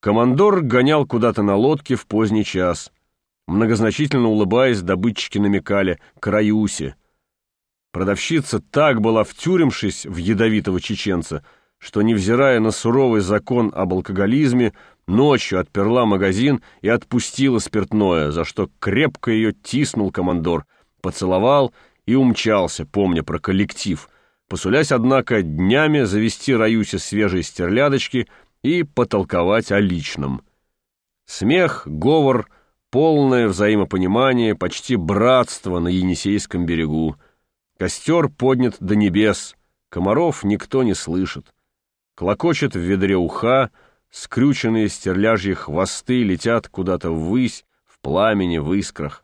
Командор гонял куда-то на лодке в поздний час. Многозначительно улыбаясь, добытчики намекали к Раюсе. Продавщица так была втюремшись в ядовитого чеченца, что, невзирая на суровый закон об алкоголизме, ночью отперла магазин и отпустила спиртное, за что крепко ее тиснул командор, поцеловал и умчался, помня про коллектив, посулясь, однако, днями завести Раюсе свежие стерлядочки и потолковать о личном. Смех, говор, полное взаимопонимание, почти братство на Енисейском берегу. Костер поднят до небес, комаров никто не слышит. Клокочет в ведре уха, скрюченные стерляжьи хвосты летят куда-то ввысь, в пламени, в искрах.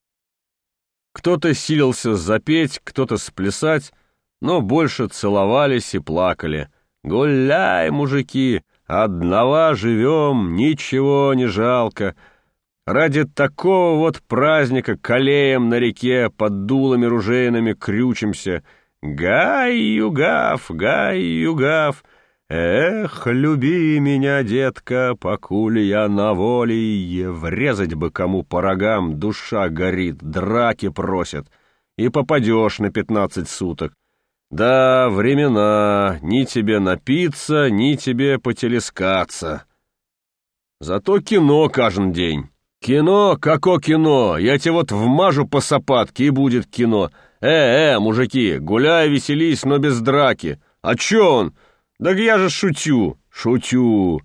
Кто-то силился запеть, кто-то сплясать, но больше целовались и плакали. «Гуляй, мужики, одного живем, ничего не жалко. Ради такого вот праздника колеем на реке под дулами ружейными крючимся. Гай-югав, гай-югав! Эх, люби меня, детка, покуль я на воле, врезать бы кому по рогам, душа горит, драки просят, и попадешь на 15 суток. Да, времена, ни тебе напиться, ни тебе потелескаться. Зато кино каждый день. Кино, како кино, я тебе вот вмажу по сапатке, и будет кино. Мужики, гуляй, веселись, но без драки. А чё он? Да я же шутю, шутю.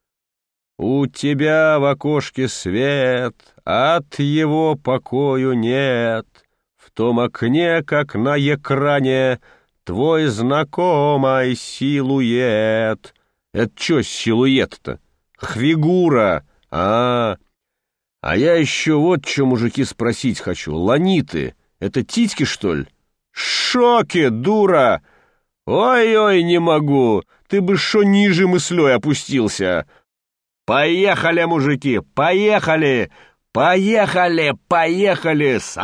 У тебя в окошке свет, от его покою нет. В том окне, как на экране, твой знакомый силуэт. Это чё силуэт-то? Фигура. А я еще вот что, мужики, спросить хочу. Ланиты — это титьки, что ли? Шоки, дура! Ой-ой, не могу, ты бы шо ниже мыслей опустился. Поехали, мужики, поехали! Поехали, поехали! С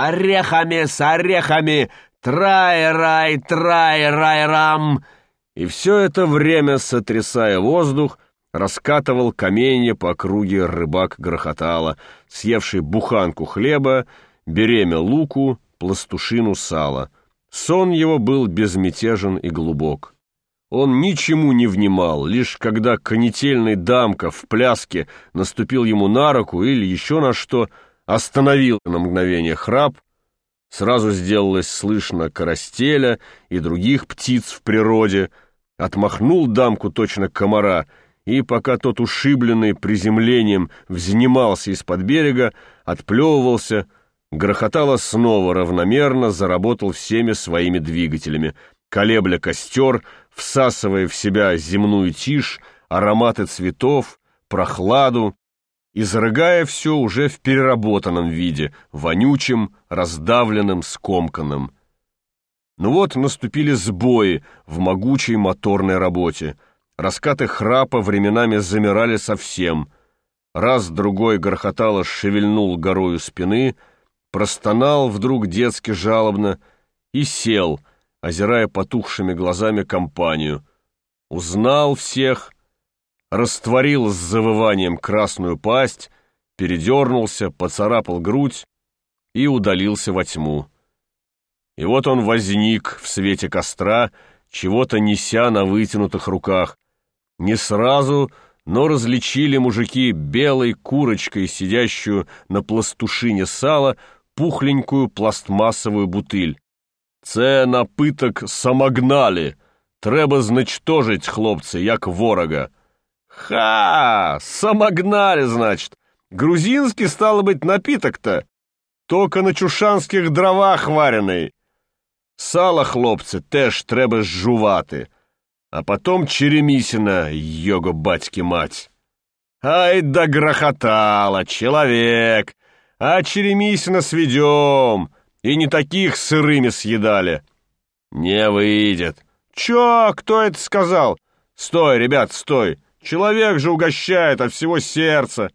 орехами, трай-рай, трай-рай-рам! И все это время, сотрясая воздух, раскатывал каменья по округе рыбак Грохотало, съевший буханку хлеба, беремя луку, пластушину сала. Сон его был безмятежен и глубок. Он ничему не внимал, лишь когда конетельный дамка в пляске наступил ему на руку или еще на что, остановил на мгновение храп, сразу сделалось слышно карастеля и других птиц в природе, отмахнул дамку точно комара, и пока тот, ушибленный приземлением, взнимался из-под берега, отплевывался, Грохотало снова равномерно заработал всеми своими двигателями, колебля костер, всасывая в себя земную тишь, ароматы цветов, прохладу, изрыгая все уже в переработанном виде, вонючим, раздавленным, скомканным. Ну вот наступили сбои в могучей моторной работе. Раскаты храпа временами замирали совсем. Раз-другой Грохотало шевельнул горою спины, простонал вдруг детски жалобно и сел, озирая потухшими глазами компанию. Узнал всех, растворил с завыванием красную пасть, передернулся, поцарапал грудь и удалился во тьму. И вот он возник в свете костра, чего-то неся на вытянутых руках. Не сразу, но различили мужики белой курочкой, сидящую на пластушине сала, пухленькую пластмассовую бутыль. «Це напиток самогнали. Треба зничтожить, хлопці, як ворога». «Ха! Самогнали, значит. Грузинский, стало быть, напиток-то. Только на чушанских дровах варений. Сало, хлопці, теж треба жувати. А потом черемисина, його батьки мать. Ай да Грохотало, человек! А черемисина сведем, и не таких сырыми съедали». «Не выйдет». «Чё? Кто это сказал?» «Стой, ребят, стой! Человек же угощает от всего сердца».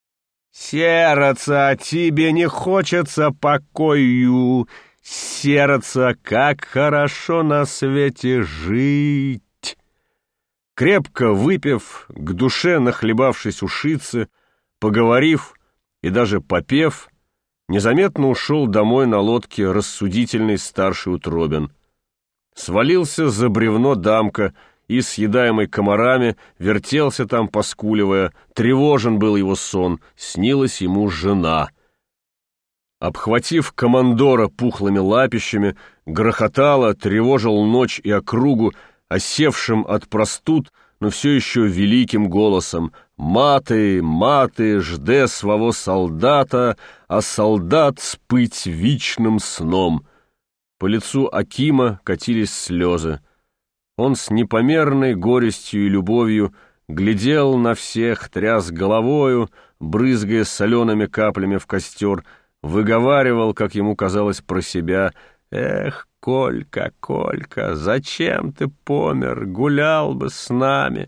«Сердце, тебе не хочется покою. Сердце, как хорошо на свете жить». Крепко выпив, к душе нахлебавшись ушицы, поговорив и даже попев, незаметно ушел домой на лодке рассудительный старший Утробин. Свалился за бревно Дамка и, съедаемый комарами, вертелся там, поскуливая. Тревожен был его сон, снилась ему жена. Обхватив командора пухлыми лапищами, грохотала, тревожил ночь и округу, осевшим от простуд, но все еще великим голосом: «Маты, маты, жде своего солдата, а солдат спыть вечным сном». По лицу Акима катились слезы. Он с непомерной горестью и любовью глядел на всех, тряс головою, брызгая солеными каплями в костер, выговаривал, как ему казалось про себя: «Эх, Колька, Колька, зачем ты помер? Гулял бы с нами».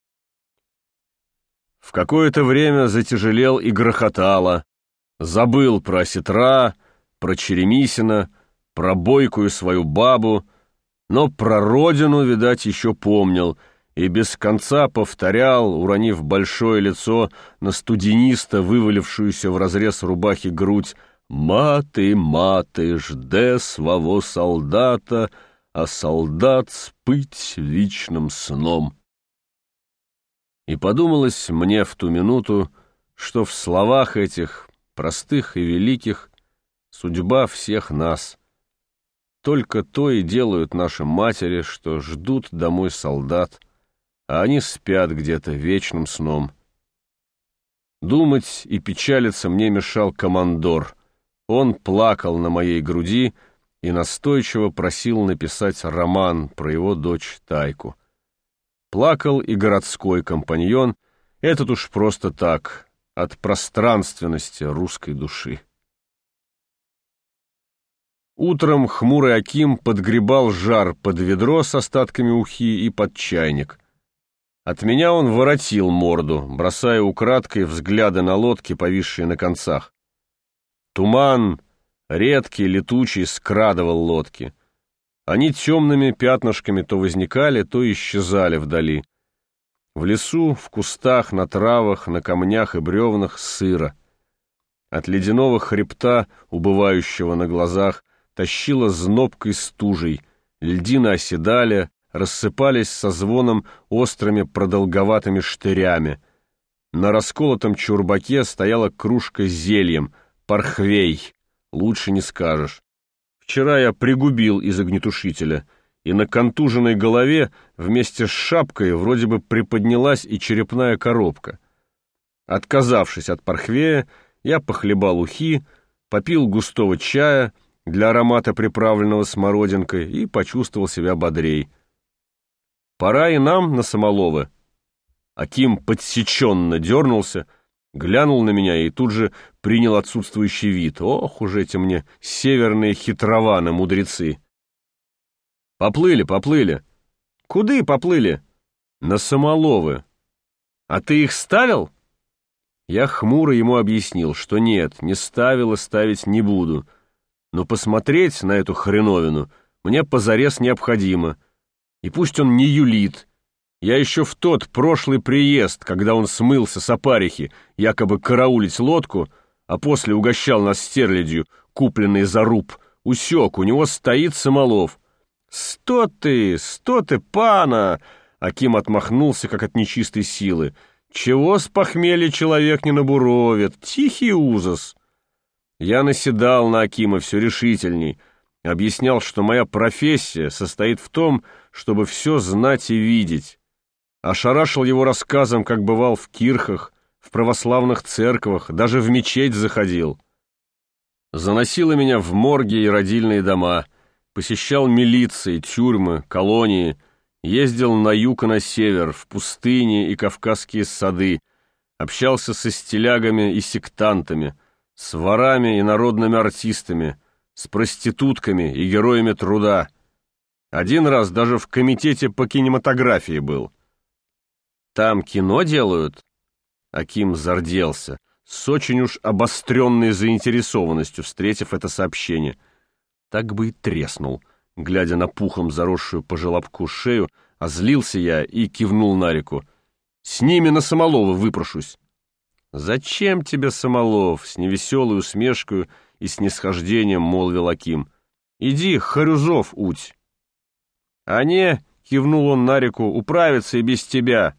В какое-то время затяжелел и грохотало. Забыл про осетра, про Черемисина, про бойкую свою бабу, но про родину, видать, еще помнил и без конца повторял, уронив большое лицо на студениста, вывалившуюся в разрез рубахи грудь: «Маты, маты, жде своего солдата, а солдат спыть вечным сном». И подумалось мне в ту минуту, что в словах этих, простых и великих, судьба всех нас. Только то и делают наши матери, что ждут домой солдат, а они спят где-то вечным сном. Думать и печалиться мне мешал командор. Он плакал на моей груди и настойчиво просил написать роман про его дочь Тайку. Плакал и городской компаньон, этот уж просто так, от пространственности русской души. Утром хмурый Аким подгребал жар под ведро с остатками ухи и под чайник. От меня он воротил морду, бросая украдкой взгляды на лодки, повисшие на концах. Туман, редкий, летучий, скрадывал лодки. Они темными пятнышками то возникали, то исчезали вдали. В лесу, в кустах, на травах, на камнях и бревнах сыро. От ледяного хребта, убывающего на глазах, тащило знобкой стужей, льдины оседали, рассыпались со звоном острыми продолговатыми штырями. На расколотом чурбаке стояла кружка с зельем, пархвей, лучше не скажешь. Вчера я пригубил из огнетушителя, и на контуженной голове вместе с шапкой вроде бы приподнялась и черепная коробка. Отказавшись от пархвея, я похлебал ухи, попил густого чая, для аромата приправленного смородинкой, и почувствовал себя бодрей. Пора и нам на Самоловы. Аким подсеченно дернулся, глянул на меня и тут же принял отсутствующий вид. Ох уж эти мне северные хитрованы-мудрецы! Поплыли, поплыли. Куды поплыли? На Самоловы. А ты их ставил? Я хмуро ему объяснил, что нет, не ставил и ставить не буду. Но посмотреть на эту хреновину мне позарез необходимо. И пусть он не юлит. Я еще в тот прошлый приезд, когда он смылся с опарихи, якобы караулить лодку, а после угощал нас стерлядью, купленной за руб, усек, у него стоит Самолов. Сто ты, пана!» Аким отмахнулся, как от нечистой силы. «Чего с похмелья человек не набуровит? Тихий ужас!» Я наседал на Акима все решительней, объяснял, что моя профессия состоит в том, чтобы все знать и видеть. Ошарашил его рассказом, как бывал в кирхах, в православных церквах, даже в мечеть заходил. Заносило меня в морги и родильные дома, посещал милиции, тюрьмы, колонии, ездил на юг и на север, в пустыни и кавказские сады, общался со стилягами и сектантами, с ворами и народными артистами, с проститутками и героями труда. Один раз даже в комитете по кинематографии был. «Там кино делают?» Аким зарделся, с очень уж обостренной заинтересованностью, встретив это сообщение. Так бы и треснул, глядя на пухом заросшую по желобку шею, Озлился я и кивнул на реку. «С ними на Самолова выпрошусь». «Зачем тебе Самолов?» — с невеселой усмешкой и снисхождением молвил Аким. «Иди, Харюзов уть». «А не», — кивнул он на реку, — «управиться и без тебя».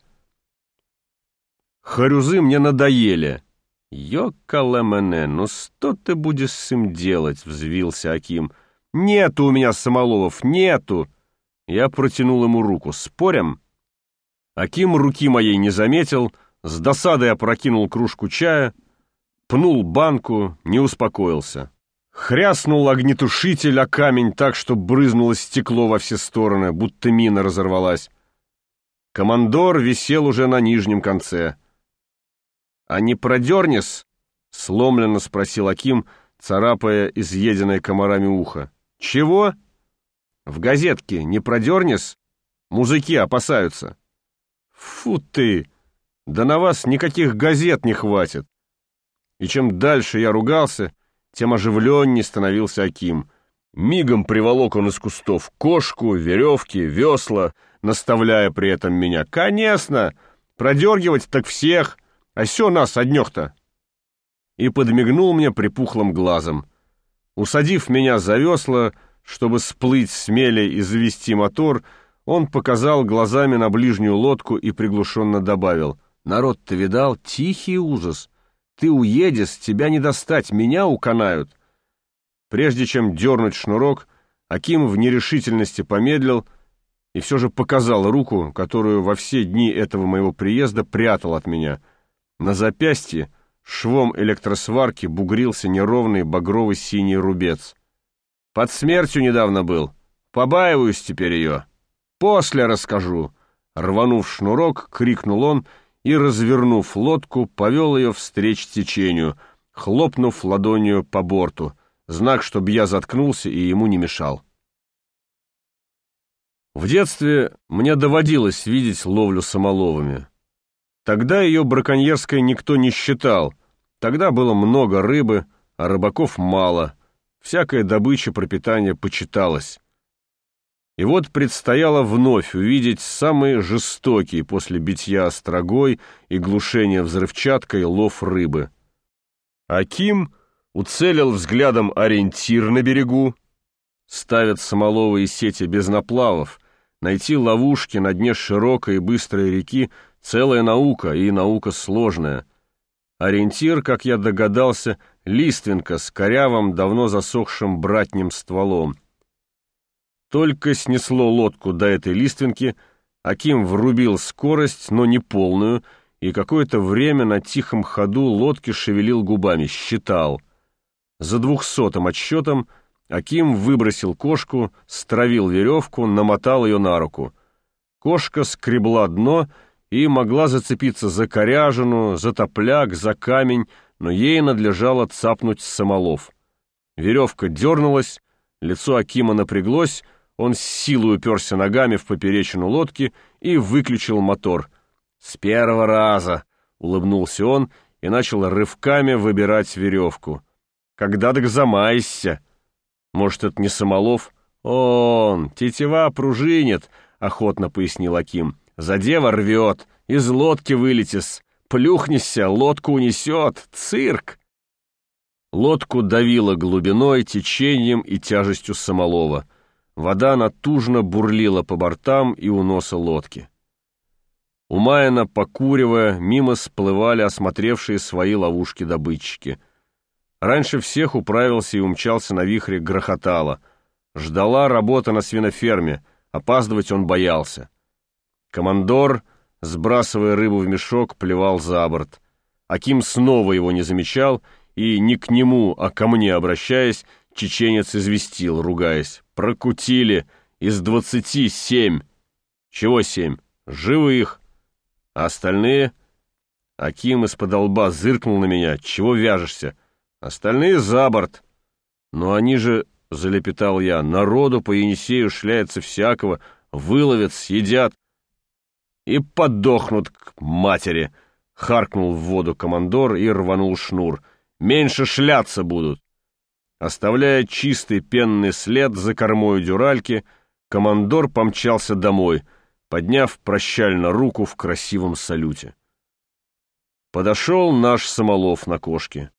«Харюзы мне надоели». «Ёкалэмэне, ну что ты будешь с им делать?» — взвился Аким. «Нету у меня Самоловов, нету!» Я протянул ему руку. «Спорим?» Аким руки моей не заметил, с досадой опрокинул кружку чая, пнул банку, не успокоился. Хряснул огнетушитель о камень так, что брызнуло стекло во все стороны, будто мина разорвалась. Командор висел уже на нижнем конце. «А не продернешь?» — сломленно спросил Аким, царапая изъеденное комарами ухо. «Чего? В газетке не продернешь? Мужики опасаются». «Фу ты! Да на вас никаких газет не хватит!» И чем дальше я ругался, тем оживленнее становился Аким. Мигом приволок он из кустов кошку, веревки, весла, наставляя при этом меня. «Конечно! Продергивать так всех! А сё нас однёх-то!» И подмигнул мне припухлым глазом. Усадив меня за весла, чтобы сплыть с мели и завести мотор, он показал глазами на ближнюю лодку и приглушенно добавил: «Народ-то видал? Тихий ужас! Ты уедешь, тебя не достать, меня уканают!» Прежде чем дернуть шнурок, Аким в нерешительности помедлил и все же показал руку, которую во все дни этого моего приезда прятал от меня. На запястье швом электросварки бугрился неровный багрово-синий рубец. «Под смертью недавно был. Побаиваюсь теперь ее. После расскажу!» Рванув шнурок, крикнул он и, развернув лодку, повел ее встреч течению, хлопнув ладонью по борту, знак, чтоб я заткнулся и ему не мешал. В детстве мне доводилось видеть ловлю Самоловыми. Тогда ее браконьерской никто не считал, тогда было много рыбы, а рыбаков мало, всякая добыча пропитания почиталась. И вот предстояло вновь увидеть самый жестокий после битья острогой и глушения взрывчаткой лов рыбы. Аким уцелил взглядом ориентир на берегу. Ставят самоловые сети без наплавов. Найти ловушки на дне широкой и быстрой реки — целая наука, и наука сложная. Ориентир, как я догадался, лиственка с корявым, давно засохшим братним стволом. Только снесло лодку до этой лиственки, Аким врубил скорость, но не полную, и какое-то время на тихом ходу лодки шевелил губами, считал. За 200-м отсчетом Аким выбросил кошку, стравил веревку, намотал ее на руку. Кошка скребла дно и могла зацепиться за коряжину, за топляк, за камень, но ей надлежало цапнуть Самолов. Веревка дернулась, лицо Акима напряглось, он с силой уперся ногами в поперечину лодки и выключил мотор. «С первого раза!» — улыбнулся он и начал рывками выбирать веревку. «Когда так замайся!» «Может, это не Самолов?» «Он, тетива пружинит», — охотно пояснил Аким. «Задева рвет, из лодки вылетишь, плюхнешься, лодку унесет, цирк!» Лодку давило глубиной, течением и тяжестью Самолова. Вода натужно бурлила по бортам и у носа лодки. Умаянно покуривая, мимо сплывали осмотревшие свои ловушки добытчики. Раньше всех управился и умчался на вихре Грохотало. Ждала работа на свиноферме, опаздывать он боялся. Командор, сбрасывая рыбу в мешок, плевал за борт. Аким снова его не замечал, и не к нему, а ко мне обращаясь, чеченец известил, ругаясь: «Прокутили, из 20 7». «Чего 7? Живых. А остальные?» Аким из-под лба зыркнул на меня: «Чего вяжешься? Остальные за борт». «Но они же, — залепетал я, — народу по Енисею шляется всякого, выловят, съедят и подохнут к матери», — харкнул в воду командор и рванул шнур. «Меньше шляться будут». Оставляя чистый пенный след за кормой дюральки, командор помчался домой. подняв прощально руку в красивом салюте. Подошел наш Самолов на кошке.